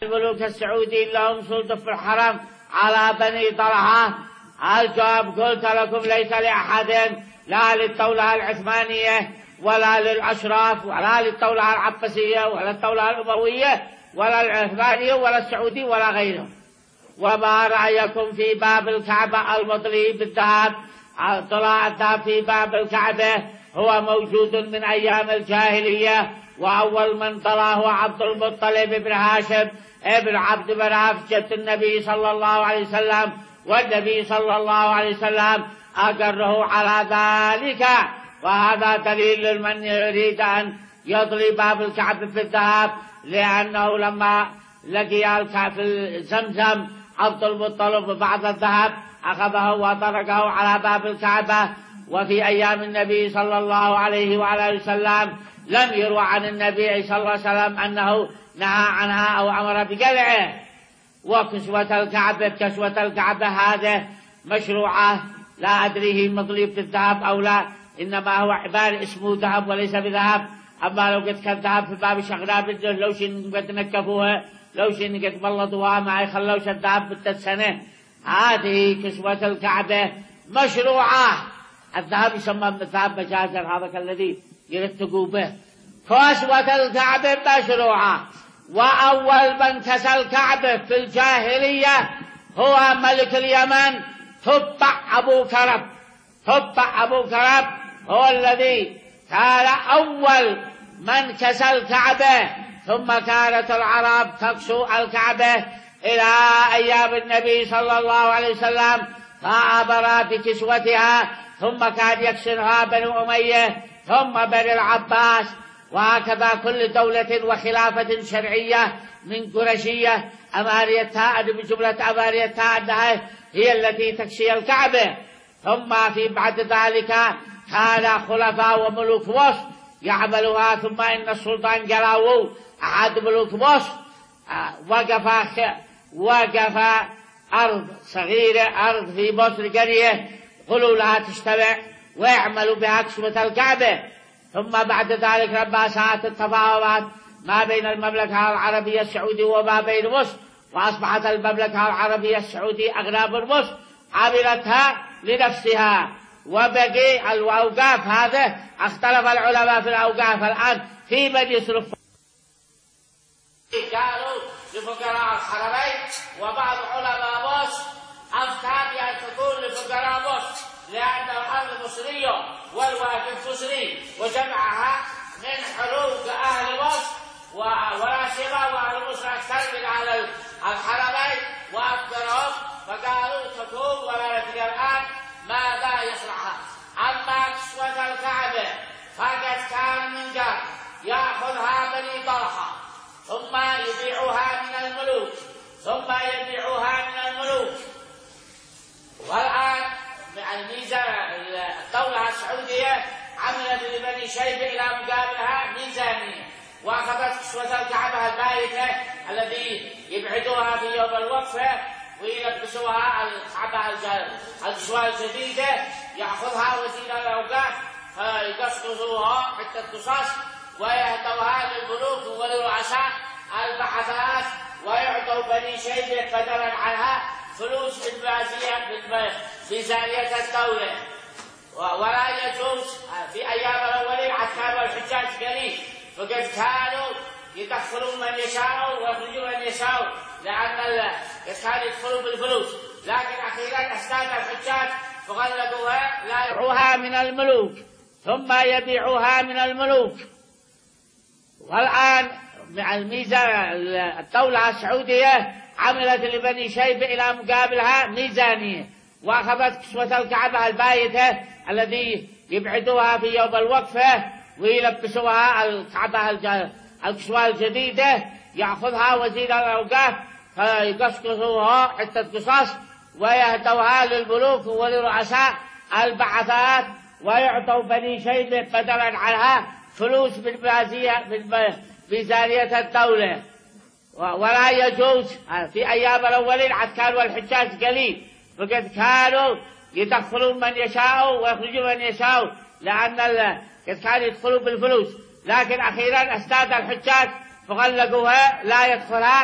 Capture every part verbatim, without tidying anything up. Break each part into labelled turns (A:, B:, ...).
A: الملوك السعوديين لهم سلطة في الحرم على بني طلحة؟ الجواب قلت لكم ليس لأحد، لا للدولة العثمانية ولا للأشراف ولا للدولة العباسية ولا الدولة الأموية ولا العثمانية ولا السعودي ولا غيرهم. وما رأيكم في باب الكعبة المطلي بالذهب؟ طلع الذهب في باب الكعبة هو موجود من أيام الجاهلية، وأول من طلع هو عبد المطلب بن هاشم ابن عبد مناف جد النبي صلى الله عليه وسلم، والنبي صلى الله عليه وسلم أقره على ذلك. وهذا دليل لمن يريد أن يطلي باب الكعبة في الذهب، لأنه لما لقي في زمزم عبد المطلب بعض الذهب أخذه وطرقه على باب الكعبة. وفي أيام النبي صلى الله عليه وعلى وسلم لم يروى عن النبي صلى الله عليه وسلم أنه نهى عنها أو أمر بقلعه. وكسوة الكعبة كسوة الكعبة هذا مشروعة، لا أدري هي مطلي بالذهب أو لا، إنما هو عبارة اسمه ذهب وليس بذهب. أما لو قد كان ذهب في باب شغلها بده لو شن قد نكفوها لو شن قد بلطوها ما يخلوش الذهب بالتسنة. هذه كسوة الكعبة مشروعة. الذهب يسمى بالذهب مجازا، هذا الذي يرتقوا به. كسوة الكعبة مشروعة. وأول من كسى الكعبة في الجاهلية هو ملك اليمن تبع أبو كرب. تبع أبو كرب هو الذي كان أول من كسى الكعبة، ثم كانت العرب تكسو الكعبة إلى أيام النبي صلى الله عليه وسلم فعبر بكسوتها، ثم كان يكسرها بنو أمية ثم بني العباس، وهكذا كل دولة وخلافة شرعية من قرشية أماريتها بجملة أماريتها أنها هي التي تكسي الكعبة. ثم في بعد ذلك كان خلفاء وملوك مصر يعملوها. ثم إن السلطان جلاوو أحد ملوك مصر وقف وقف أرض صغيرة، أرض في مصر قرية، قالوا لها تجتمع ويعملوا بها كسوة الكعبة. ثم بعد ذلك لما ساءت التفاوضات ما بين المملكة العربية السعودية وما بين مصر، وأصبحت المملكة العربية السعودية أغنى من مصر، عملتها لنفسها. وبقي الأوقاف هذا اختلف العلماء في الأوقاف الآن في من يصرف. قالوا لفقراء الحرمين، وبعض علماء مصر أفتى بأن تكون لفقراء مصر لأن الأرض مصرية والواقف مصري، وجمعها من حروق أهل مصر ولا سيما وأهل مصر أكثر من أهل الحرمين وأفقرهم، فقالوا تكون ولا ندري الآن ماذا يصلحها. أما كسوة الكعبة فقد كان من قبل يأخذها بني طلحة ثم يبيعها من الملوك ثم يبيعها من الملوك. والآن الميزة الدولة السعودية عملت لبني شيبة إلى مقابلها ميزانية، وأخذت كسوة الكعبة البايتة الذي يبعدوها في يوم الوقفة ويلبسوها الكعبة الكسوة الجديدة، يأخذها وزير الأوقاف فيقصقصوها حتى القصص ويهدوها للملوك ولرؤساء البعثات، ويعطوا بني شيبة بدلا عنها فلوس ميزانية الدولة. ولا يجوز في أيام الأولين عكاب الحجاج قليل، فقد كانوا يدخلون من يشاءوا ويخرجون من يشاءوا، لأن كانوا يدخلون بالفلوس، لكن أخيرا أسناد الحجاج فغلقوها لا يبيعوها من الملوك ثم يبيعوها من الملوك. والآن مع الميزة الدولة السعودية عملت لبني شيبة إلى مقابلها ميزانية، وأخذت كسوة الكعبة البايتة الذي يبعدوها في يوم الوقفة ويلبسوها الكعبة الكسوة الجديدة، يأخذها وزير الأوقاف فيقصقصوها حتى القصص ويهدوها للملوك ولرؤساء البعثات، ويعطوا بني شيبة بدلا عنها فلوس من ميزانية الدولة. ولا يجوز في أيام الأولين عكان والحجاج قليل، فقد كانوا يدخلون من يشاءوا ويخرجون من يشاءوا، لأن قد كانوا يدخلون بالفلوس، لكن أخيرا أسناد الحجاج فغلقوها لا يدخلها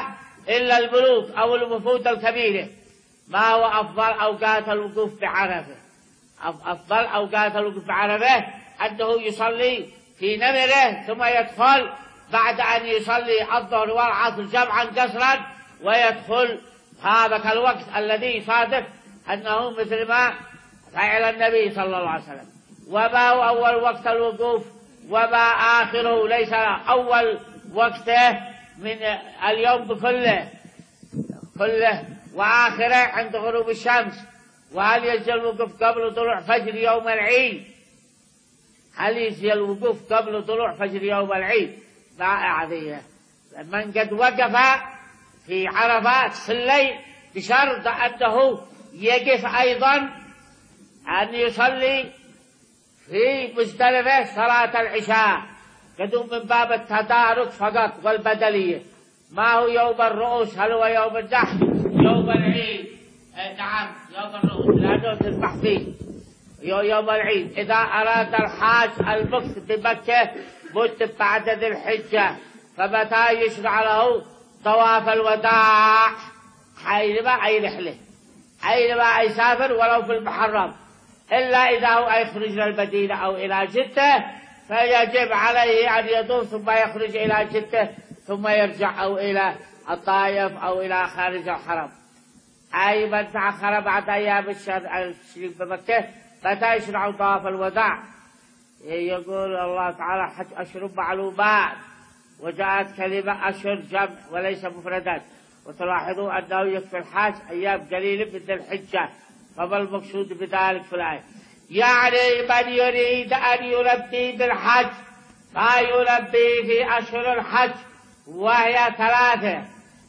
A: إلا البلوغ أو الوفود الكبيرة. ما هو أفضل أوقات الوقوف بعرفة؟ أفضل أوقات الوقوف بعرفة أنه يصلي في نمره ثم يدخل بعد أن يصلي الظهر والعصر جمعا قصرا، ويدخل هذا الوقت الذي يصادف أنه مثل ما فعل النبي صلى الله عليه وسلم. وما هو أول وقت الوقوف وما آخره؟ ليس أول وقته من اليوم بكله كله وآخره عند غروب الشمس. وهل يجزي الوقوف قبل طلوع فجر يوم العيد؟ هل يجزي الوقوف قبل طلوع فجر يوم العيد؟ رائعة. من قد وقف في عرفات في الليل بشرط أنه يقف أيضا أن يصلي في مزدلفة صلاة العشاء، قدوم من باب التدارك فقط والبدلية. ما هو يوم الرؤوس؟ هل هو يوم النحر؟ يوم العيد؟ اه نعم يوم الرؤوس لأنه تذبح فيه يوم العيد. إذا أراد الحاج المكث بمكة مدة بعد ذي الحجة، فمتى يشرع له طواف الوداع؟ حينما أي رحلة، أينما يسافر ولو في المحرم، إلا إذا هو يخرج للمدينة أو إلى جدة فيجب عليه أن يطوف ثم يخرج إلى جدة ثم يرجع أو إلى الطائف أو إلى خارج الحرم. أي من تأخر بعد أيام الشريف بمكة متى يشرع طواف الوداع؟ يقول الله تعالى حج أشهر معلومات، وجاءت كلمة أشهر جمع وليس مفردات. وتلاحظوا أنه يكفي الحاج أيام قليلة من ذي الحجة، فما المقصود بذلك في الآية؟ يعني من يريد أن يلبي بالحج فيلبي في أشهر الحج وهي ثلاثة.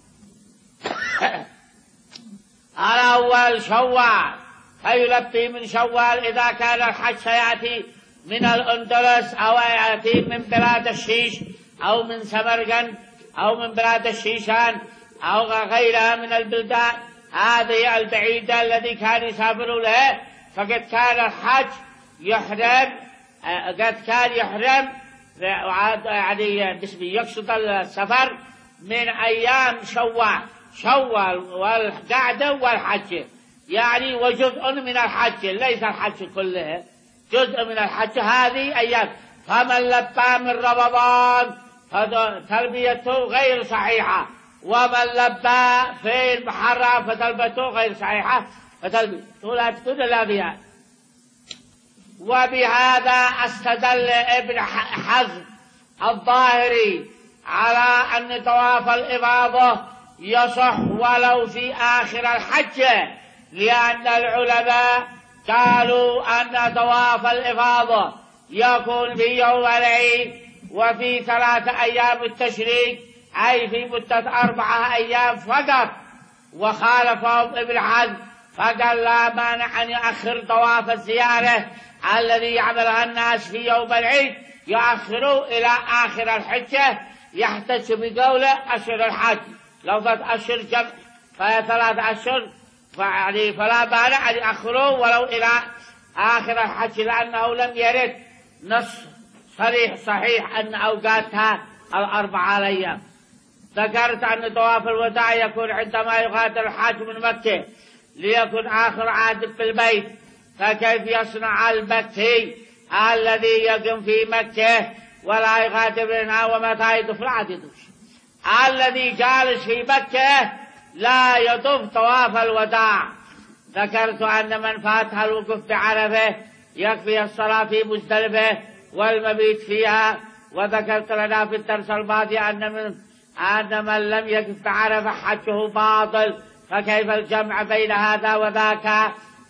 A: الأول شوال، فيلبي من شوال إذا كان الحج سيأتي من الأندلس أو يأتي من بلاد الشيش أو من سمرقند أو من بلاد الشيشان أو غيرها من البلدان هذه البعيدة الذي كان يسافر له، فقد كان الحج يحرم قد كان يحرم يعني باسم يقصد السفر من أيام شوال شوال والقعدة والحج، يعني وجزء من الحج ليس الحج كله، جزء من الحج هذه أيام. فمن لبى من رمضان فتلبيته غير صحيحة، ومن لبى في المحرم فتلبيته غير صحيحة فتلبيته لا تكون إلا بها. وبهذا استدل ابن حزم الظاهري على أن طواف الإفاضة يصح ولو في آخر الحج، لأن العلماء قالوا أن طواف الإفاضة يكون في يوم العيد وفي ثلاثة أيام التشريق، أي في مدة أربعة أيام فقط. وخالفهم ابن حزم فقال لا مانع أن يؤخر طواف الزيارة الذي يعملها الناس في يوم العيد يؤخروا إلى آخر الحجة، يحتج بقوله أشهر الحج، لو ذات أشهر جمع فهي ثلاثة أشهر يعني فلا مانع أن يؤخروا ولو إلى آخر الحج، لأنه لم يرد نص صريح صحيح أن أوقاتها الأربعة الأيام. ذكرت أن طواف الوداع يكون عندما يغادر الحاج من مكة ليكون آخر عهد في البيت، فكيف يصنع المكي الذي يقم في مكة ولا يغادر منها ومتى يطوف؟ لا يطوف. الذي جالس في مكة لا يطوف طواف الوداع. ذكرت أن من فاتها الوقوف بعرفة يكفي الصلاة في مزدلفة والمبيت فيها. وذكرت لنا في الدرس الماضي أن من أن من لم يقف بعرفة حجه باطل، فكيف الجمع بين هذا وذاك؟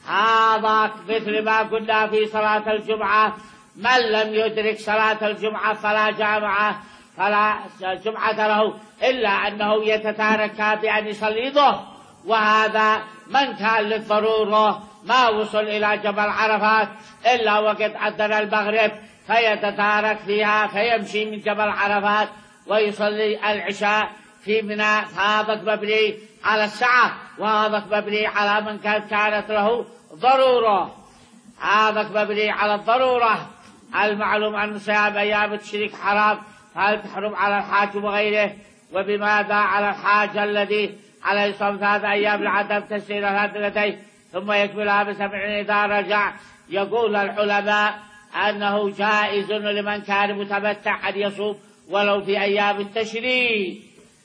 A: هذا مثل ما قلنا في صلاة الجمعة، من لم يدرك صلاة الجمعة فلا جامعة فلا جمعة له إلا أنه يتتارك بأن يصلي ظهر، وهذا من كان للضرورة ما وصل إلى جبل عرفات إلا وقد أذن المغرب فيتتارك فيها فيمشي من جبل عرفات ويصلي العشاء في منى. هذا مبني على السعة، وهذا مبني على من كانت له ضرورة. هذا مبني على الضرورة. المعلوم أن صيام أيام التشريق حرام، فهل تحرم على الحاج وغيره؟ وبماذا على الحاج الذي عليه صوم ثلاثة أيام لعدم تسجيل هاتين ثم يكملها بسبعين إذا رجع. يقول العلماء أنه جائز لمن كان متمتع أن يصوم ولو في أيام التشريق.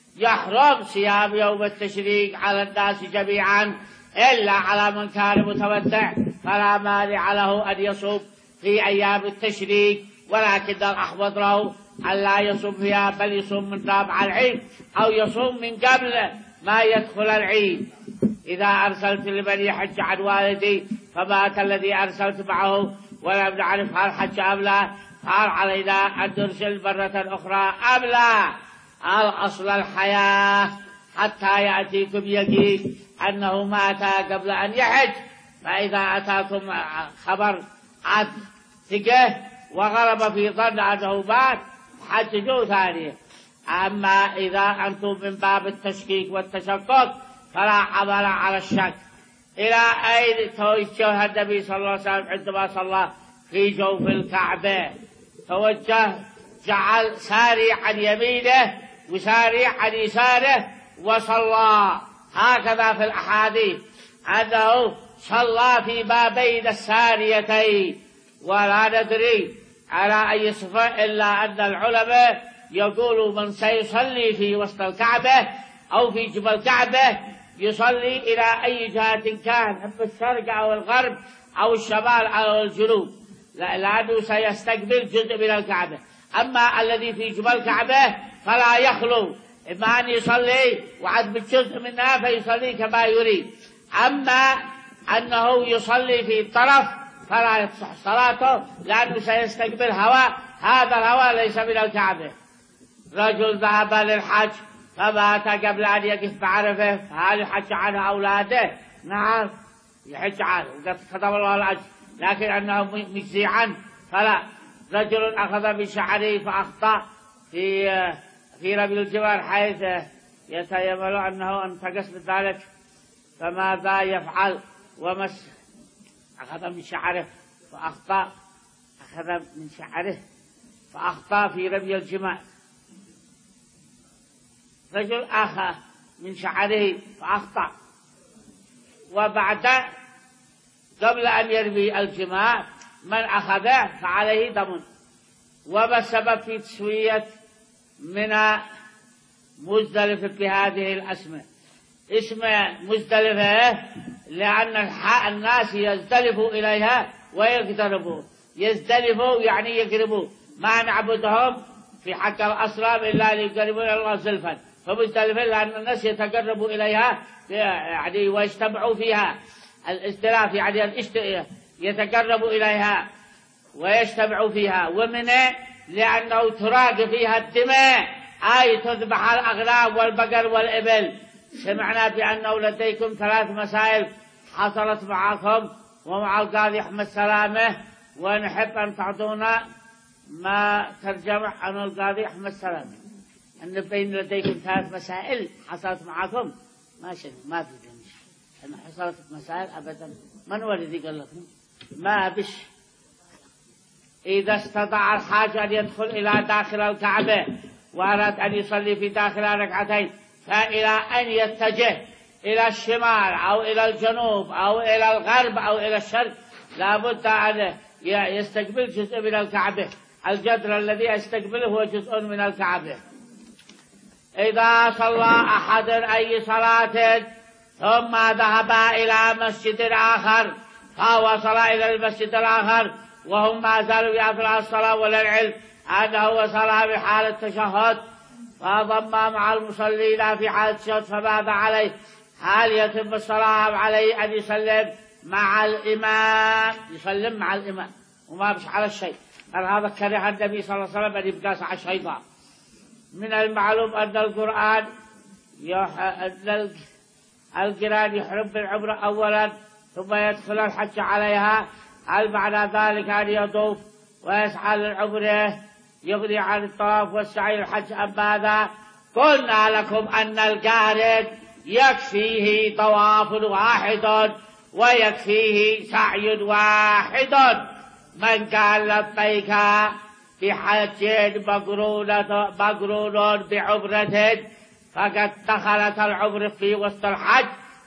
A: يحرم صيام يوم التشريق على الناس جميعا إلا على من كان متمتع، فلا مانع له أن يصوم في أيام التشريق، ولكن الأحوط له أن لا يصوم فيها بل يصوم من رابع العيد أو يصوم من قبل ما يدخل العيد. إذا أرسلت لمن يحج عن والدي فمات الذي أرسلت معه ولم نعرف هل حج أم لا، فهل علينا أن نرسل مرة أخرى أم لا؟ الأصل الحياة حتى يأتيكم يقين أنه مات قبل أن يحج. فإذا أتاكم خبر عن ثقة وغلب في ظن أنه مات حججوا ثانية. أما إذا أنتم من باب التشكيك والتشكك فلا عمل على الشك. إلى أين توجه النبي صلى الله عليه وسلم عندما صلى في جوف الكعبة؟ توجه جعل ساري عن يمينه وساري عن يساره وصلى. هكذا في الأحاديث أنه صلى في ما بين الساريتين، ولا ندري على أي صفة إلا أن العلماء يقول من سيصلي في وسط الكعبة أو في جبل الكعبة يصلي إلى أي جهة كان، في الشرق أو الغرب أو الشمال أو الجنوب، لأنه سيستقبل جزء من الكعبة. أما الذي في جبل الكعبة فلا يخلو، إما أن يصلي وعد بالجزء منها فيصلي كما يريد. أما أنه يصلي في الطرف فلا يصح صلاته لأنه سيستقبل هواء، هذا الهواء ليس من الكعبة. رجل ذهب للحج فمات قبل أن يقف بعرفة، فهل يحج عنه أولاده؟ نعم يحج عنه وقد كتب الله الأجر، لكن أنه مجزي عنه فلا. رجل أخذ من شعره فأخطأ في في رمي الجمار حيث يتيمل أنه انتقص من ذلك، فماذا يفعل؟ ومس أخذ من شعره فأخطأ أخذ من شعره فأخطأ في رمي الجمار. رجل أخذ من شعره فأخطأ، وبعد قبل أن يرمي الجمار من أخذه فعليه دم. وما السبب في تسوية من مزدلفة بهذه الأسماء؟ اسم مزدلفة لأن الناس يزدلفوا إليها ويقتربوا. يزدلفوا يعني يقربوا، ما نعبدهم في حق الأصنام إلا ليقربوا إلى الله زلفا، فمزدلفة لأن الناس يتقربوا إليها يعني ويجتمعوا فيها. الازدلاف يعني يتقربوا إليها ويجتمعوا فيها. ومنه لأنه تراق فيها الدماء، أي تذبح الأغنام والبقر والإبل. سمعنا بأنه لديكم ثلاث مسائل حصلت معكم ومع القاضي أحمد سلامة، ونحب أن تعطونا ما ترجم عن القاضي أحمد سلامة. أن بين لديكم ثلاث مسائل حصلت معكم، ما شنو ما في جميع أن حصلت مسائل أبدا. من هو الذي قال لكم؟ ما بش. إذا استطاع الحاج أن يدخل إلى داخل الكعبة وأراد أن يصلي في داخلها ركعتين، فإلى أن يتجه إلى الشمال أو إلى الجنوب أو إلى الغرب أو إلى الشرق لابد أن يستقبل جزء من الكعبة. الجدر الذي يستقبله هو جزء من الكعبة. إذا صلى أحد أي صلاة ثم ذهب إلى مسجد آخر فوصل إلى المسجد الآخر وهم ما زالوا يأثناء الصلاة وللعلم أنه وصل بحال التشهد فضم مع المصلين في حال التشهد، فماذا عليه؟ هل يتم الصلاة عليه أن يسلم مع الإمام؟ يسلم مع الإمام وما بش على الشيء. هذا كره النبي صلى الله عليه وسلم أن يبقى على الشيطان. من المعلوم أن القرآن يح... أن القرآن يحرم بالعمرة أولا ثم يدخل الحج عليها. هل معنى ذلك أن يطوف ويسعى للعمرة يغني عن الطواف والسعي الحج أم ماذا؟ قلنا لكم أن القارن يكفيه طواف واحد ويكفيه سعي واحد. من قال لبيك بحج مقرونة مقرون بعبرة فقد دخلت العبر في وسط الحج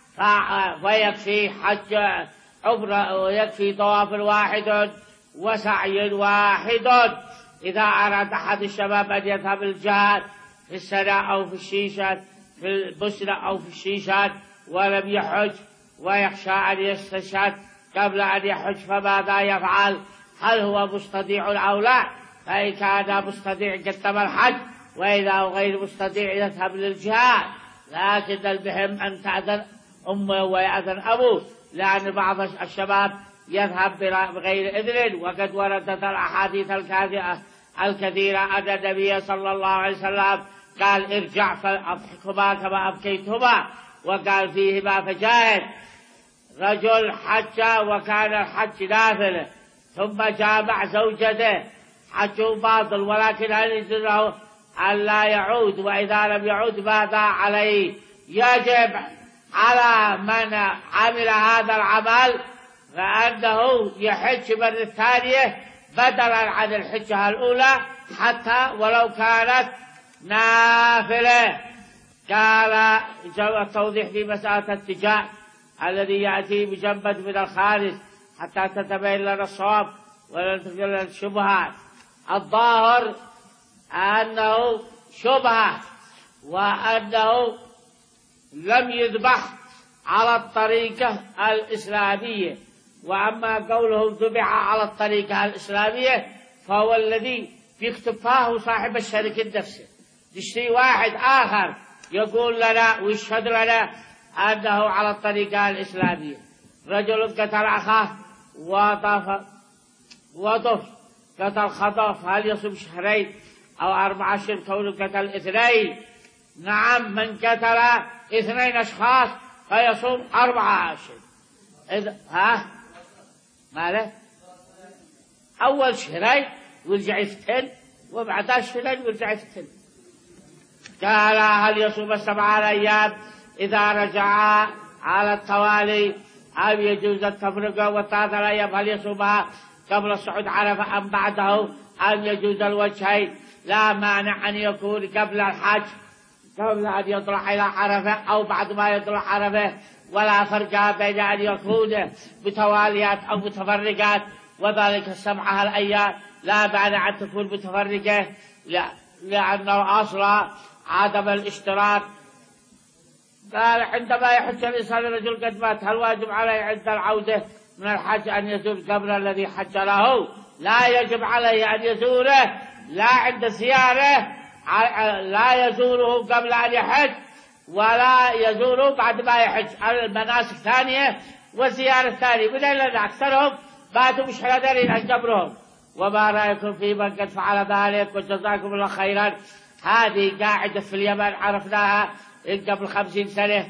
A: ويكفي حج عبرة ويكفي طواف واحد وسعي واحد. إذا أراد أحد الشباب أن يذهب الجهاد في السنة أو في الشيشات في البسنة أو في الشيشات ولم يحج ويخشى أن يستشهد قبل أن يحج فماذا يفعل؟ هل هو مستطيع أو لا؟ فإن كان مستطيع قدم الحج، وإذا هو غير مستطيع يذهب للجهاد. لكن المهم أن تأذن أمه ويأذن أبوه، لأن بعض الشباب يذهب بغير إذن. وقد وردت الأحاديث الكثيرة أن النبي صلى الله عليه وسلم قال ارجع فأضحكهما كما أبكيتهما، وقال فيهما فجاهد. رجل حج وكان الحج نافلة ثم جامع زوجته، حج باطل، ولكن هل يجوز له أن لا يعود؟ وإذا لم يعود ماذا عليه؟ يجب على من عمل هذا العمل فأنه يحج مرة ثانية بدلا عن الحجة الأولى حتى ولو كانت نافلة. قال التوضيح في مسألة التجاء الذي يأتي بجنبة من الخارج حتى تتبين لنا الصواب ولا تتبين لنا الشبهات. الظاهر أنه شبهة وأنه لم يذبح على الطريقة الإسلامية. وأما قوله ذبح على الطريقة الإسلامية فهو الذي يكتفاه صاحب الشركة نفسه. يشتري واحد آخر يقول لنا ويشهد لنا أنه على الطريقة الإسلامية. رجل قتل أخاه وطف وطف قتل خطف، هل يصوم شهرين أو أربع أشهر كونه قتل اثنين؟ نعم، من قتل اثنين أشخاص فيصوم أربعة أشهر. إذا ها ماله أول شهرين ويرجع يفتن وبعد شهرين ويرجع يفتن. قال هل يصوم سبعة أيام إذا رجع على التوالي أم يجوز التفرقة؟ والثلاثة أيام هل يصومها قبل الصعود عرفة أم بعده أم يجوز الوجهين؟ لا مانع أن يكون قبل الحج قبل أن يطلع إلى عرفة أو بعد ما يطلع عرفة، ولا فرق بين أن يكون بتواليات أو متفرقات. وذلك السبعة الأيام لا مانع أن تكون متفرقة لأن الأصل عدم الاشتراك. قال عندما يحج الإنسان الرجل قد مات هل واجب عليه عند العودة من الحج أن يزور قبر الذي حج له؟ لا يجب عليه أن يزوره، لا عند زيارة لا يزوره قبل أن يحج ولا يزوره بعد ما يحج. المناسك ثانية والزيارة الثانية، بدل أن أكثرهم باتوا مش حذرين عن قبرهم. وما رأيكم في من قد فعل ذلك وجزاكم الله خيرا. هذه قاعدة في اليمن عرفناها قبل خمسين سنة،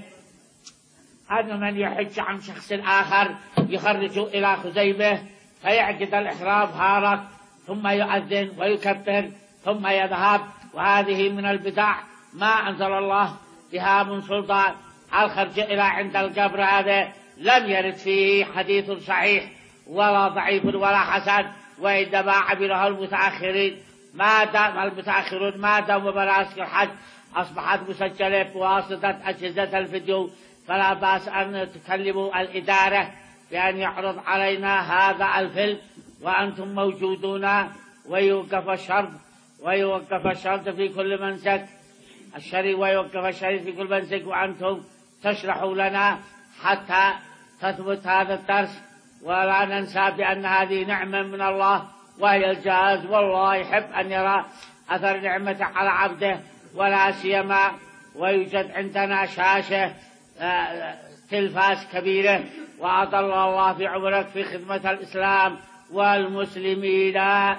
A: أن من يحج عن شخص آخر يخرج إلى خزيمة فيعقد الإحرام هارك ثم يؤذن ويكبر ثم يذهب. وهذه من البدع ما أنزل الله بها من سلطان. الخرج إلى عند القبر هذا لم يرد فيه حديث صحيح ولا ضعيف ولا حسن، وإنما عمله المتأخرين ما دام المتأخرون ما داموا مناسك الحج أصبحت مسجلة بواسطة أجهزة الفيديو، فلا بأس أن تكلموا الإدارة بأن يعرض علينا هذا الفيلم وأنتم موجودون، ويوقف الشرط ويوقف الشرط في كل منسك الشريف ويوقف الشريف في كل منسك، وأنتم تشرحوا لنا حتى تثبت هذا الدرس. ولا ننسى بأن هذه نعمة من الله وهي الجهاز، والله يحب أن يرى أثر نعمته على عبده، ولا سيما ويوجد عندنا شاشة تلفاز كبيرة، وأطل الله في عمرك في خدمة الإسلام والمسلمين.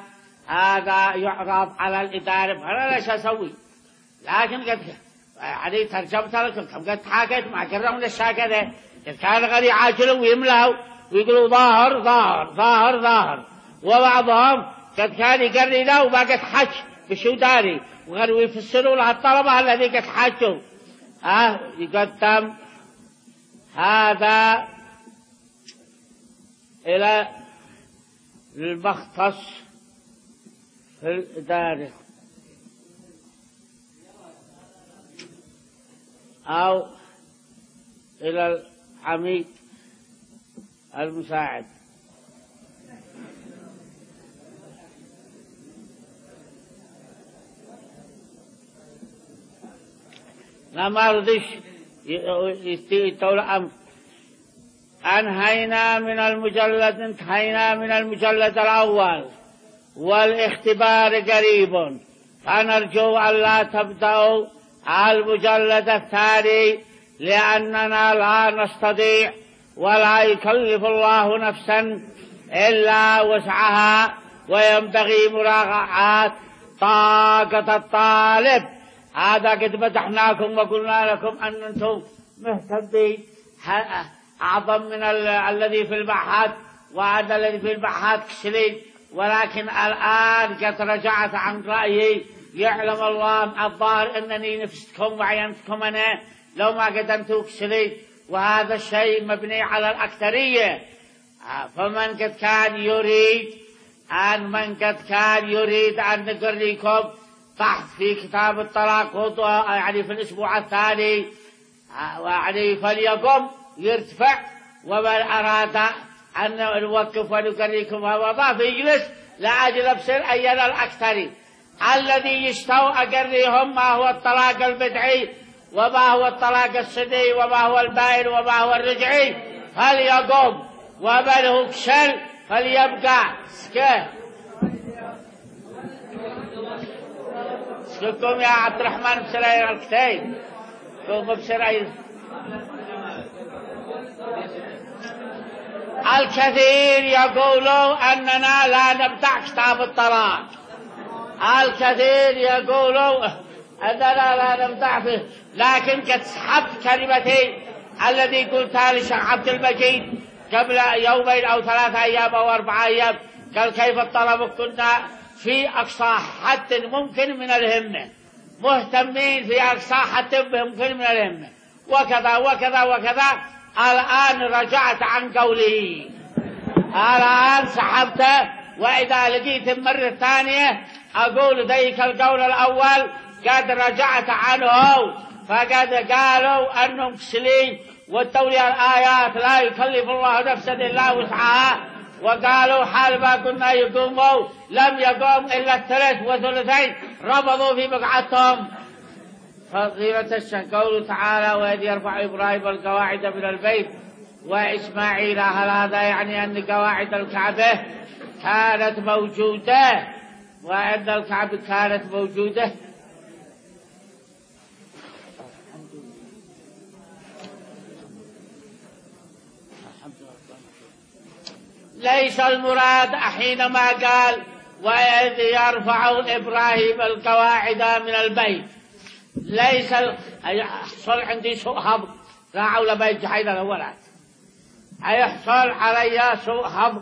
A: هذا يعرض على الإدارة، فأنا ليش أسوي؟ لكن قد يعني ترجمت لكم قد حكيت مع كرم الشاكة ده كان غير عاجلوا ويملوا ويقولوا ظاهر ظاهر ظاهر ظاهر، وبعضهم قد كان يقرنا وما قد حج بشو داري وغيروا يفسروا لها الطلبة الذي قد حجوا. ها يقدم هذا إلى المختص في الإدارة أو إلى العميد المساعد. لا ما رضيش يستولى أمر. أنهينا من المجلد انتهينا من المجلد الأول والاختبار قريب، فنرجو أن لا تبدأوا المجلد الثاني لأننا لا نستطيع ولا يكلف الله نفسا إلا وسعها، وينبغي مراعاة طاقة الطالب. هذا قد مدحناكم وقلنا لكم أن أنتم مهتدين أعظم من الذي في البحث، وهذا الذي في البحث كسلين، ولكن الآن قد رجعت عن رأيي. يعلم الله الظاهر أنني نفستكم وعينتكم أنا لو ما قدمتوا كسلين، وهذا الشيء مبني على الأكثرية. فمن قد كان يريد أن من قد كان يريد أن نقريكم بحث في كتاب الطلاق يعني في الأسبوع الثاني، يعني فليقم يرتفع، ومن أراد أن نوقف ونقريكم هذا فيجلس لأجل بصير أين الأكثر الذي يشتو أقريهم ما هو الطلاق البدعي وما هو الطلاق السني وما هو البائن وما هو الرجعي، فليقم، ومن هو كسل فليبقى سكه. سككم يا عبد الرحمن بسرعي الكتاب سككم بسرعي. الكثير يقولوا أننا لا نبدأ كتاب الطلاق، الكثير يقولوا أننا لا نبدأ فيه، لكن قد سحبت كلمتي الذي قلتها للشيخ عبد المجيد قبل يومين أو ثلاثة أيام أو أربعة أيام، قال كيف الطلب كنا في أقصى حد ممكن من الهمة، مهتمين في أقصى حد ممكن من الهمة، وكذا وكذا وكذا. الآن رجعت عن قولي، الآن سحبته، وإذا لقيت المرة الثانية أقول ذيك القول الأول قد رجعت عنه، فقد قالوا أنهم كسلين والتولي الآيات لا يكلف الله نفسا إلا وسعها، وقالوا حال ما كنا يقوموا لم يقوم إلا الثلث وثلثين، ربضوا في بقعتهم. فضيلة الشيخ قوله تعالى وإذ يرفع إبراهيم القواعد من البيت وإسماعيل، هل هذا يعني أن قواعد الكعبة كانت موجودة وأن الكعبة كانت موجودة؟ ليس المراد حينما قال وإذ يرفع إبراهيم القواعد من البيت، ليس يحصل عندي سوء هضم، لا حول بيت جحيد الأولاد، هيحصل علي سوء هضم.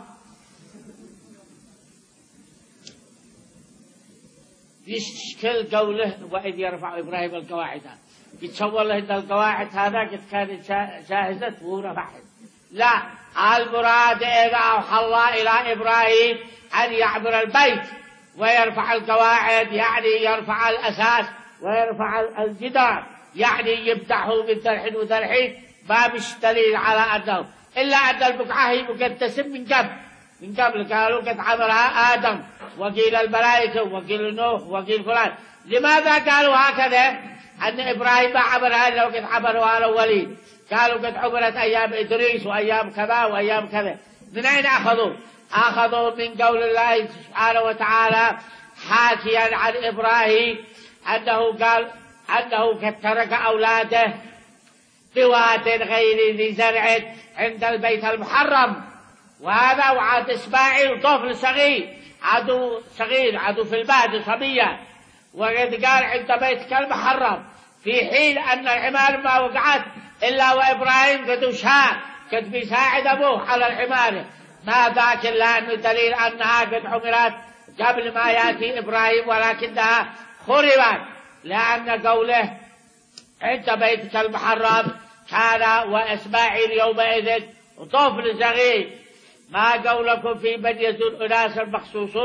A: يشكل قوله وإذ يرفع إبراهيم القواعد، يتصور له أن القواعد هذا قد كانت جاهزة ورفعت، لا، المراد إذا أوحى الله إلى إبراهيم أن يعبر البيت ويرفع القواعد، يعني يرفع الأساس ويرفع الجدار، يعني يبدحه من ذرح وذرح، ما مش دليل على أنه إلا أن البقعة هي مقدسة من قبل، من قبل قالوا قد عبرها آدم وقيل الملائكة وقيل نوح وقيل فلان. لماذا قالوا هكذا أن إبراهيم عبرها لو قد عبرها الأولين؟ قالوا قد عبرت أيام إدريس وأيام كذا وأيام كذا. من أين أخذوا؟ أخذوا من قول الله سبحانه وتعالى حاكيا عن إبراهيم أنه قال أنه قد ترك أولاده بواد غير ذي زرع عند البيت المحرم، وهذا وعاد إسماعيل طفل صغير، عدو صغير، عدو في الباد صبية، وقد قال عند بيتك المحرم، في حين أن العمار ما وقعت إلا وإبراهيم قد وشاء قد بيساعد أبوه على العمارة، ما ذاك إلا أنه دليل أنها قد عمرت قبل ما يأتي إبراهيم، ولكنها خربت لأن قوله عند بيتك المحرم كان وإسماعيل يومئذ طفل صغير. ما قولكم في من يزور أناس مخصوصون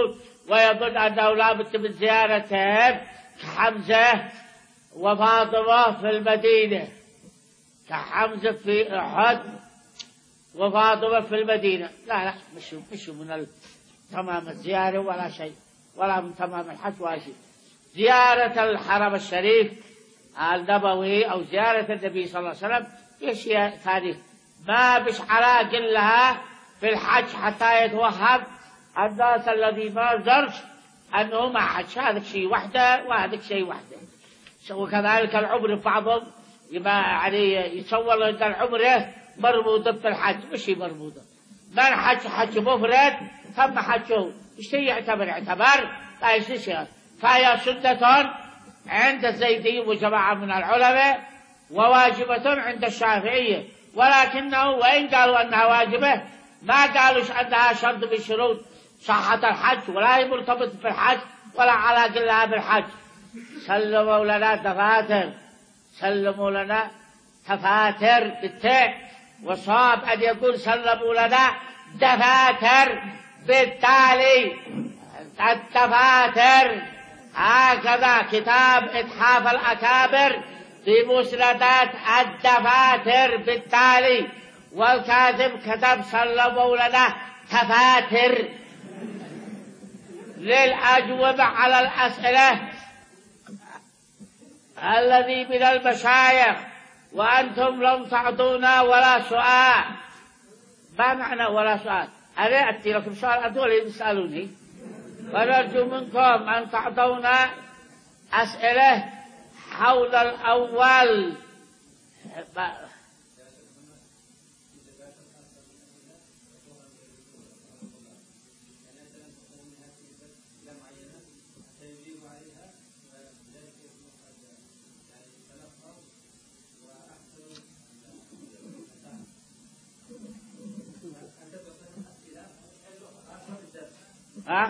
A: ويظن أنه لا بد من زيارتهم كحمزة وفاطمة في المدينة، كحمزة في أحد وفاطمة في المدينة. لا لا مش مش من تمام الزيارة ولا شيء، ولا من تمام الحج ولا شيء. زيارة الحرم الشريف النبوي أو زيارة النبي صلى الله عليه وسلم في أشياء ثانية ما بش علاقة لها في الحج، حتى يتوهم الناس الذي ما زرش أنه ما حج. هذا شيء وحده وهذا شيء وحده. وكذلك العمر بعضهم يعني يتصور أن العمرة مربوطة بالحج، مش مربوطة. من حج حج مفرد ثم حجه اشتي يعتبر اعتبار لا يشتي، فهي سنة عند الزيدي وجماعة من العلماء وواجبة عند الشافعية، ولكنه وإن قالوا أنها واجبة ما قالوش أنها شرط من شروط صحة الحج، ولا هي مرتبط بالحج ولا علاقة لها بالحج. سلموا لنا دفاتر، سلموا لنا تفاتر بالتاء، وصاب أن يقول سلموا لنا دفاتر بالتالي. الدفاتر هكذا كتاب إتحاف الأكابر في مسندات الدفاتر بالتالي، والكاتب كتب سلموا لنا تفاتر للأجوبة على الأسئلة الذي من المشايخ، وأنتم لم تعطونا ولا سؤال. ما معنى ولا سؤال؟ أنا أتي لكم سؤال أنتم يسألوني، ونرجو منكم أن تعطونا أسئلة حول الأول. ها؟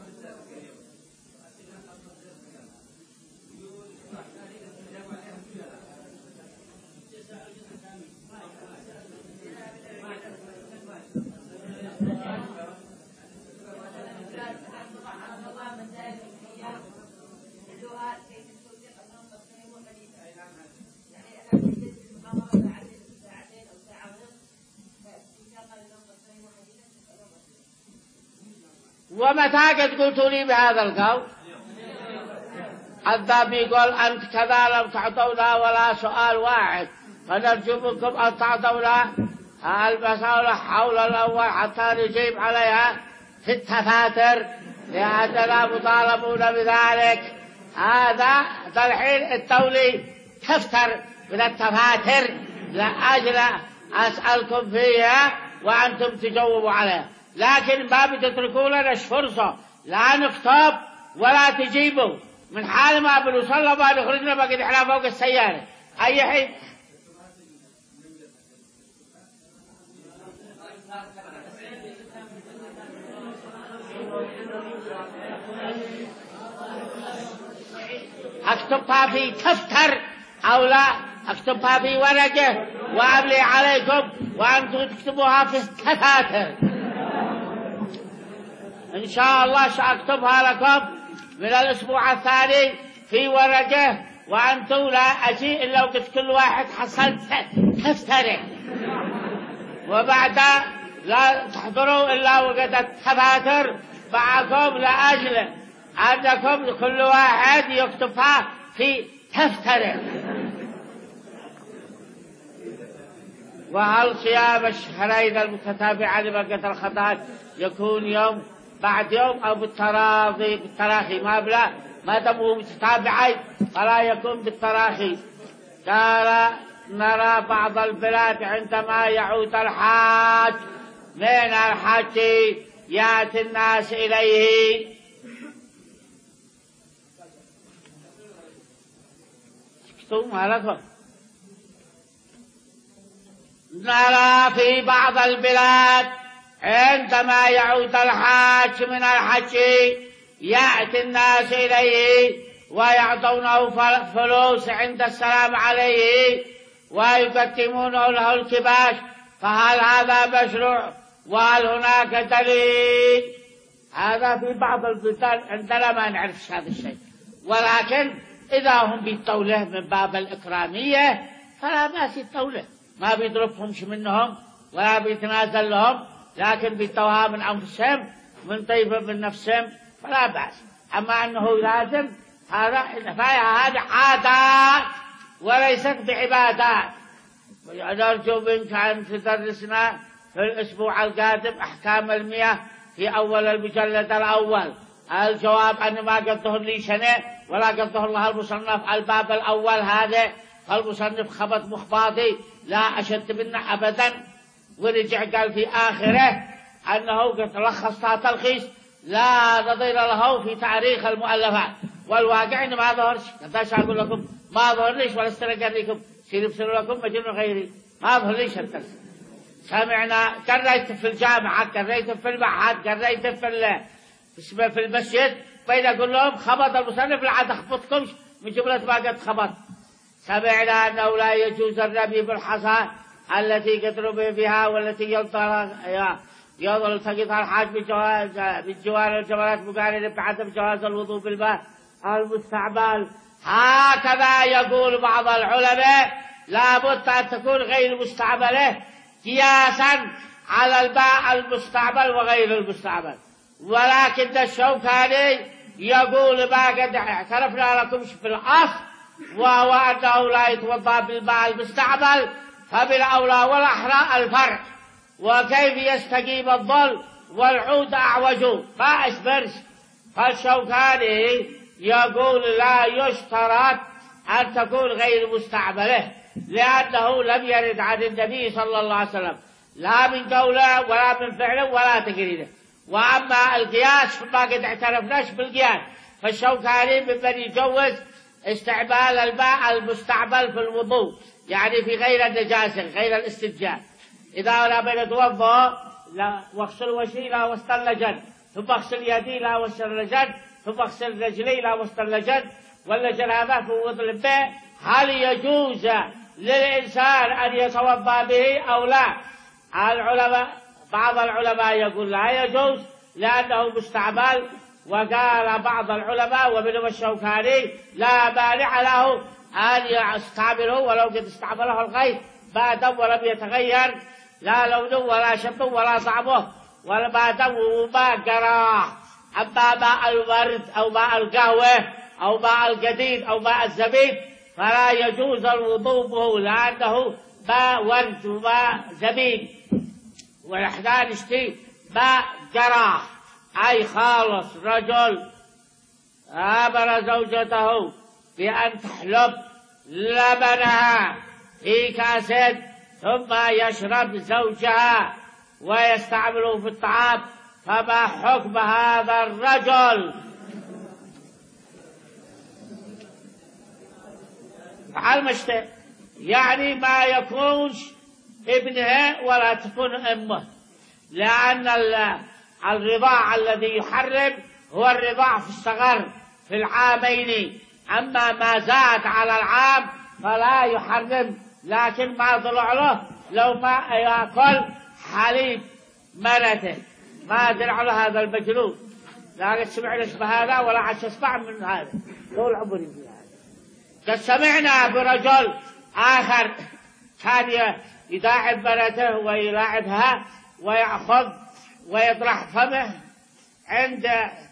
A: ومتى قد قلتوا لي بهذا القول؟ الذهب يقول أنت كذا لم تعطونا ولا سؤال واحد، فنرجو منكم أن تعطونا المسألة حول الأول حتى نجيب عليها في التفاتر، لأننا مطالبون بذلك. هذا الحين الدولي تفتر من التفاتر لأجل أسألكم فيها وأنتم تجاوبوا عليها، لكن ما بتتركوا لنا فرصة لا نكتب ولا تجيبوا. من حال ما بنوصل ما نخرجنا بقيت احنا فوق السيارة أي حين. أكتبها في تفتر أو لا أكتبها في ورقة وأملي عليكم وأنتم تكتبوها في التفاتر إن شاء الله. سأكتبها لكم من الأسبوع الثاني في ورقة، وأنتم لا أجي إلا وقت كل واحد حصل تفتره، وبعد لا تحضروا إلا وقت التفاتر معكم لأجل أنكم كل واحد يكتبها في تفتره. وهل صيام الشهرين المتتابعين لبقية الخطأ يكون يوم بعد يوم أو بالتراخي بالتراخي ما بلا ما دمه متتابعين فلا يكون بالتراخي. قال نرى بعض البلاد عندما يعود الحاج من الحج يأتي الناس إليه سكتوا ما لكم. نرى في بعض البلاد عندما يعود الحاج من الحج يأتي الناس إليه ويعطونه فلوس عند السلام عليه ويقدمون له الكباش، فهل هذا مشروع؟ وهل هناك دليل هذا في بعض البلدان عندنا ما نعرفش هذا الشيء، ولكن إذا هم بيطوله من باب الإكرامية فلا بأس يطوله، ما بيضربهمش منهم ولا بيتنازل لهم، لكن بيطوها من أنفسهم من طيب من نفسهم فلا بأس. أما أنه لازم هذا هذه عادات وليست بعبادات. نرجو منك أن تدرسنا في الأسبوع القادم أحكام المياه في أول المجلد الأول. الجواب أن ما قد ظهر لي سنة ولا قد ظهر لها المصنف الباب الأول هذا، فالمصنف خبط مخباطي لا أشد منه أبدا، ورجع قال في آخره أنه قد لخص تلخيص لا نظير له في تاريخ المؤلفات، والواقع إنه ما ظهرش. قداش أقول لكم ما ظهر ليش ولا استرجع لكم سير بسر لكم مجنون غيري، ما ظهر ليش الترس. سمعنا قريت في الجامعة، قريت في المعهد، قريت في اسمه في المسجد، بين أقول لهم خبط المصنف لا عاد أخبطكمش من جملة ما قد خبط. سمعنا أنه لا يجوز الرمي بالحصى التي قد رمي بها والتي يلتقطها يلتقطها الحاج بالجوار الجمرات مقارنة بعدم جواز الوضوء بالماء المستعمل. هكذا يقول بعض العلماء لابد أن تكون غير مستعملة قياسا على الماء المستعمل وغير المستعمل. ولكن الشوكاني يقول ما قد اعترفنا لكم في الأصل وهو أنه لا يتوضأ بالماء المستعمل، فبالأولى والأحرى الفرق، وكيف يستقيم الظل والعود أعوج ما أسبرش. فالشوكاني يقول لا يشترط أن تكون غير مستعملة، لأنه لم يرد عن النبي صلى الله عليه وسلم لا من قوله ولا من فعله ولا تقريره. وأما القياس فما قد اعترفناش بالقياس، فالشوكاني ممن يجوز استعمال الماء المستعمل في الوضوء، يعني في غير النجاسة غير الاستنجاء. إذا أنا بنتوضأ لا واغسل وجهي لا وسط اللجن، ثم اغسل يدي لا وسط اللجن، ثم اغسل رجلي لا وسط اللجن، واللجن هذا في وضوء الماء، هل يجوز للإنسان أن يتوضأ به أو لا؟ العلماء بعض العلماء يقول لا يجوز لأنه مستعمل، وقال بعض العلماء ومنهم الشوكاني لا مانع له أن يستعمله ولو قد استعمله الغير ما دام ولم يتغير لا لونه ولا شكله ولا طعمه ولا ما دام ما قراه. أما ماء الورد أو ماء القهوة أو ماء القديد أو ماء الزبيب فلا يجوز الوضوء به، لأنه ماء ورد وماء زبيب، ونحن نشتي ماء قراه أي خالص. رجل أمر زوجته بأن تحلب لبنها في كاس ثم يشرب زوجها ويستعمله في الطعام، فما حكم هذا الرجل؟ على المشتى يعني ما يكونش ابنها ولا تكون أمه، لأن الرضاع الذي يحرم هو الرضاع في الصغر في العامين، أما ما زاد على العام فلا يحرم. لكن ما ضلع له لو ما يأكل حليب مرته ما درع له هذا المجنون، لا سمعنا اسم هذا ولا عش اسمع من هذا طول عمري في هذا. قد سمعنا برجل آخر كان يداعب مرته ويلاعبها ويأخذ ويطرح فمه عند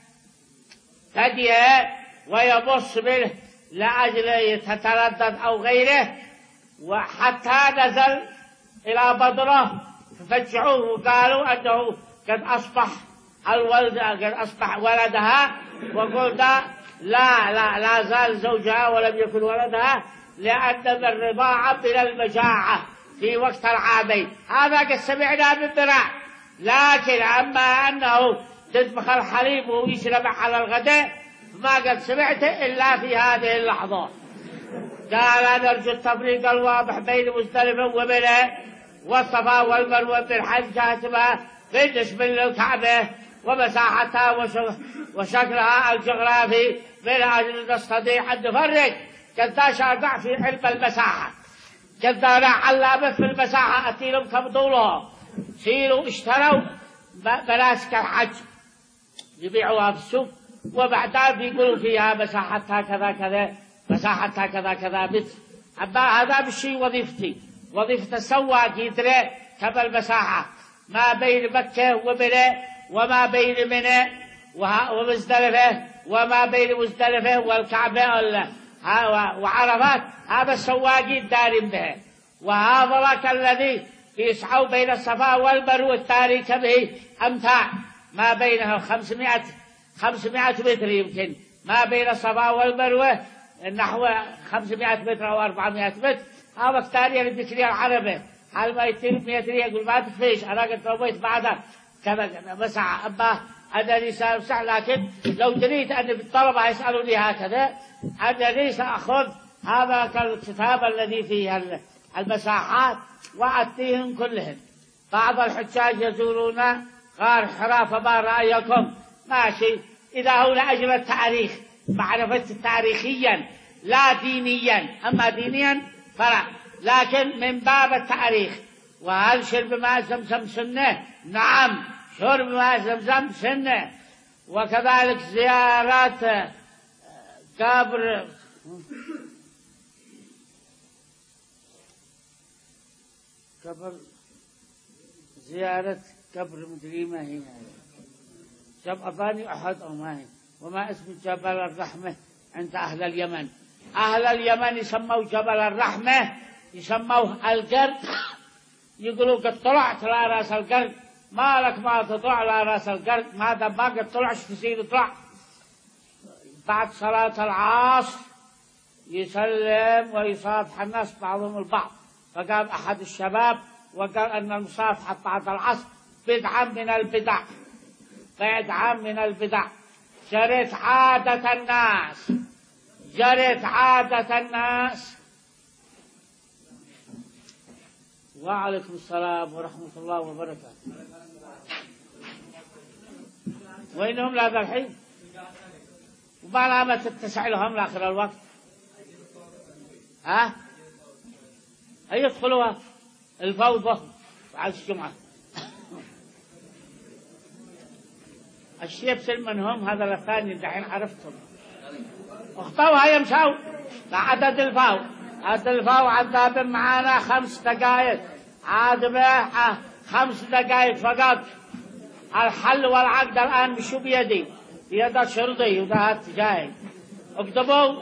A: ثديها ويبص منه لأجل يتردد أو غيره، وحتى نزل إلى بدره ففجعوه وقالوا أنه قد أصبح الولد قد أصبح ولدها، وقلنا لا لا لا زال زوجها ولم يكن ولدها، لأن الرضاعة من المجاعة في وقت العامين. هذا قد سمعنا من براء، لكن أما أنه تطبخ الحليب ويشرب على الغداء ما قد سمعته إلا في هذه اللحظة. قال نرجو التفريق الواضح بين مزدلفة ومنى والصفا والمروة بالحج كاتبة بالنسبة للكعبة ومساحتها وشكلها الجغرافي من أجل نستطيع أن نفرق. كذا شارع في علم المساحة، كذا علامة في المساحة أتيلهم كم طولها، سيروا اشتروا مناسك الحج يبيعوها في السوق، وبعدها بيقولوا فيها مساحتها كذا كذا، مساحتها كذا كذا متر. هذا بالشي وظيفتي، وظيفة السواق يدري كم المساحة ما بين مكة ومنى وما بين منى ومزدلفة وما بين مزدلفة والكعبة وعرفات. هذا السواقين دارين به. وهذا لك الذي يسعوا بين الصفا والمروة التاريخ به أمتاع ما بينها خمسمائة خمسمائة متر، يمكن ما بين الصفا والمروة نحو خمسمائة متر أو أربعمائة متر. هذا التاريخ اللي بيشري العربة حال ما يتم متر يقول ما تكفيش، أنا قد رويت بعدها كذا مساحة. أبا أنني سأمسح، لكن لو تريد أن الطلبة يسألوني هكذا أنني سأخذ هذا الكتاب الذي فيه المساحات وأتيهم كلهم. بعض الحجاج يزورون غار حراء، فما رأيكم؟ ماشي، إذا هو لأجل التاريخ، معرفة تاريخيا لا دينيا. أما دينيا فلا، لكن من باب التاريخ. وهل شرب ماء زمزم سنة؟ نعم، شرب ماء زمزم سنة. وكذلك زيارات قبر قبر زيارة قبر مدري ما هي جبل أباني أحد أو ما هي. وما اسم جبل الرحمة عند أهل اليمن؟ أهل اليمن يسموا جبل الرحمة، يسموه القرد. يقولوا قد طلعت على رأس القرد، ما لك ما تطلع على رأس القرد، ما دام ما قد طلعش تصير تطلع. بعد صلاة العصر يسلم ويصافح الناس بعضهم البعض. فقام أحد الشباب وقال أن المصافحة بعد العصر بدعة من البدع، بدعة من البدع، جرت عادة الناس، جرت عادة الناس. وعليكم السلام ورحمة الله وبركاته. وينهم لهذا الحين؟ وما لامة تتسع لهم لآخر الوقت؟ ها؟ هي يدخلوا الفوضى بعد الجمعة. الشيب سلمنهم هذا الثاني دحين عرفتهم. اخطوها يمشوا لعدد الفاو. عدد الفاو عذاب معانا خمس دقائق، عادبه خمس دقائق فقط. الحل والعقد الآن بشو بيدي؟ بيد الشرطي وذهبت جاي. اكتبوا: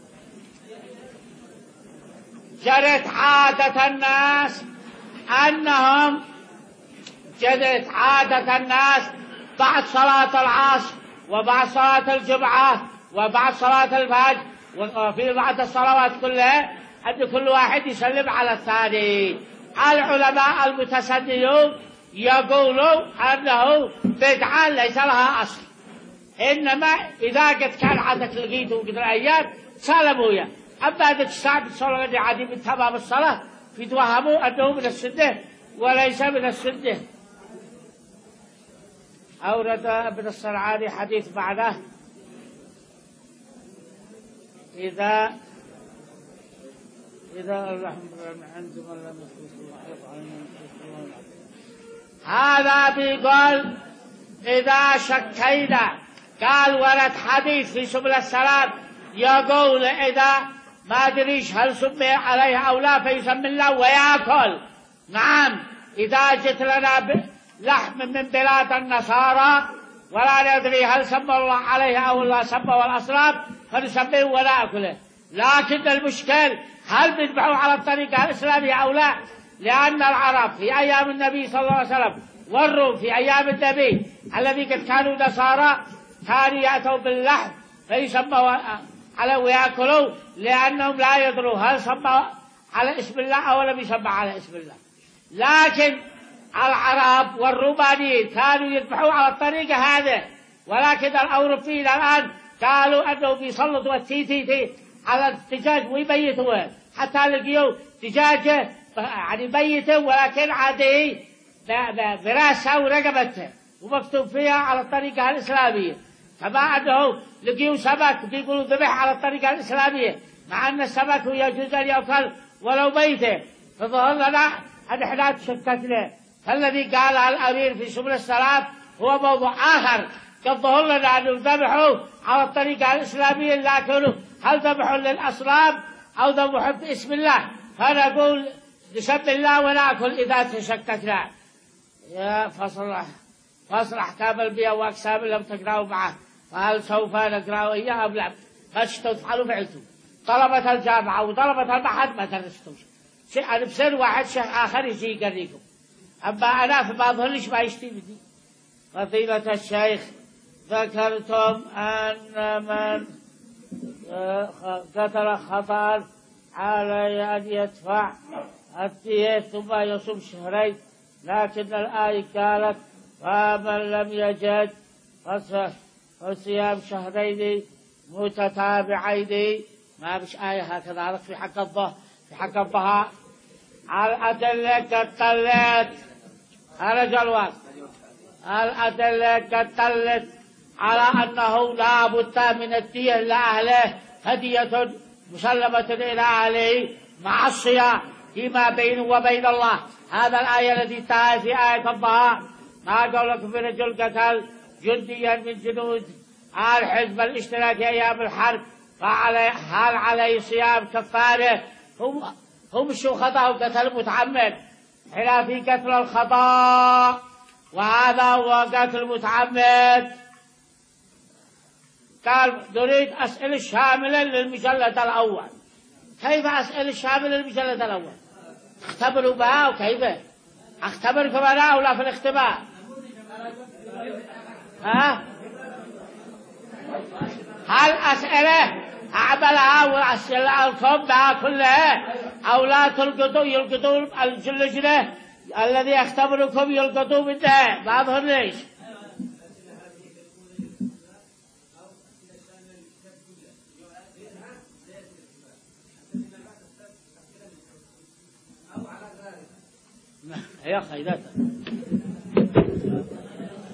A: جرت عادة الناس أنهم جرت عادة الناس بعد صلاة العصر وبعد صلاة الجمعة وبعد صلاة الفجر وفي بعد الصلوات كلها أن كل واحد يسلم على الثاني. العلماء المتسنيون يقولوا أنه بدعة ليس لها أصل، إنما إذا قد كان عادك لقيته قدر الأيام سلموا يا أما ذلك الساعة بالصلاة الذي عادي من تمام الصلاة فيتوهموا أنه من السنة وليس من السنة. أورد ابن الصرعاني حديث بعده: إذا إذا الرحمة عند من لم يخلص الله. هذا بيقول إذا شكينا، قال ورد حديث في سبل السلام يقول إذا ما أدريش هل سمي عليه أو لا فيسمي الله ويأكل. نعم، إذا جئت لنا لحم من بلاد النصارى ولا ندري هل سمى الله عليه أو لا سمى والأصنام فنسميه ولا أكله. لكن المشكل هل بيذبحوا على الطريقة الإسلامية أو لا؟ لأن العرب في أيام النبي صلى الله عليه وسلم والروم في أيام النبي الذي قد كانوا نصارى كانوا يأتوا باللحم فيسموا على ويأكلوا لأنهم لا يدروا هل سمى على اسم الله أو لم يسمى على اسم الله. لكن العرب والرومانيين كانوا يذبحوا على الطريقة هذه، ولكن الأوروبيين الآن قالوا أنهم يسلطوا التيتيتي على الدجاج ويبيتوه، حتى لقيوا دجاجة يعني ميتة ولكن عادي براسها ورقبتها ومكتوب فيها على الطريقة الإسلامية. كما أنه لقيوا سمك بيقولوا ذبح على الطريقة الإسلامية، مع أن السمك يجوز أن يأكل ولو ميته. فظهر لنا أن احنا تشككنا. فالذي قال الأمير في سبل السلام هو موضوع آخر، قد ظهر لنا أنهم ذبحوا على الطريقة الإسلامية، لكن هل ذبحوا للأصنام أو ذبحوا باسم الله؟ فنقول نسمي الله ونأكل إذا تشككنا. يا فصل فصل أحكام البيع وأقسام لم تقرأوا معه، فهل سوف نقرأ إياه أم لا؟ فاشتوا تفعلوا فعلتوا. طلبة الجامعة وطلبة المعهد ما درستوش شيء، أنا بسر واحد شيخ آخر يجي يقريكم، أما أنا في بعض ليش ما يشتي بدي. فضيلة الشيخ ذكرتم أن من قتل خطأ عليه أن يدفع الدية ثم يصوم شهرين، لكن الآية قالت فمن لم يجد فصيام شهرين متتابعين. ما بش آية هكذا في حق الظهر في حق الظهر على الأدلة قد طلت على جلوات الأدلة قد طلت على أنه لا بد من الدية لأهله، هدية مسلمة إلى أهله مع الصيام فيما بينه وبين الله. هذا الآية التي انتهى في آية الظهر. ما قولك في رجل قتل جنديا من جنود الحزب الاشتراكي أيام الحرب، فعليه هل عليه صيام كفارة؟ هم هم شو خطأ وقتل متعمد، خلاف في قتل الخطأ، وهذا هو قتل متعمد. قال نريد أسئلة شاملة للمجلد الأول. كيف أسئلة شاملة للمجلد الأول؟ اختبروا بها وكيف اختبركم أنا ولا في الاختبار؟ ها؟ هل أسئلة أعملها وأسئلة لكم بها كلها، أو لا تلقطوا يلقطوا اللجنة الذي يختبركم يلقطوا منها؟ ما ظهر ليش؟ هي خيدتها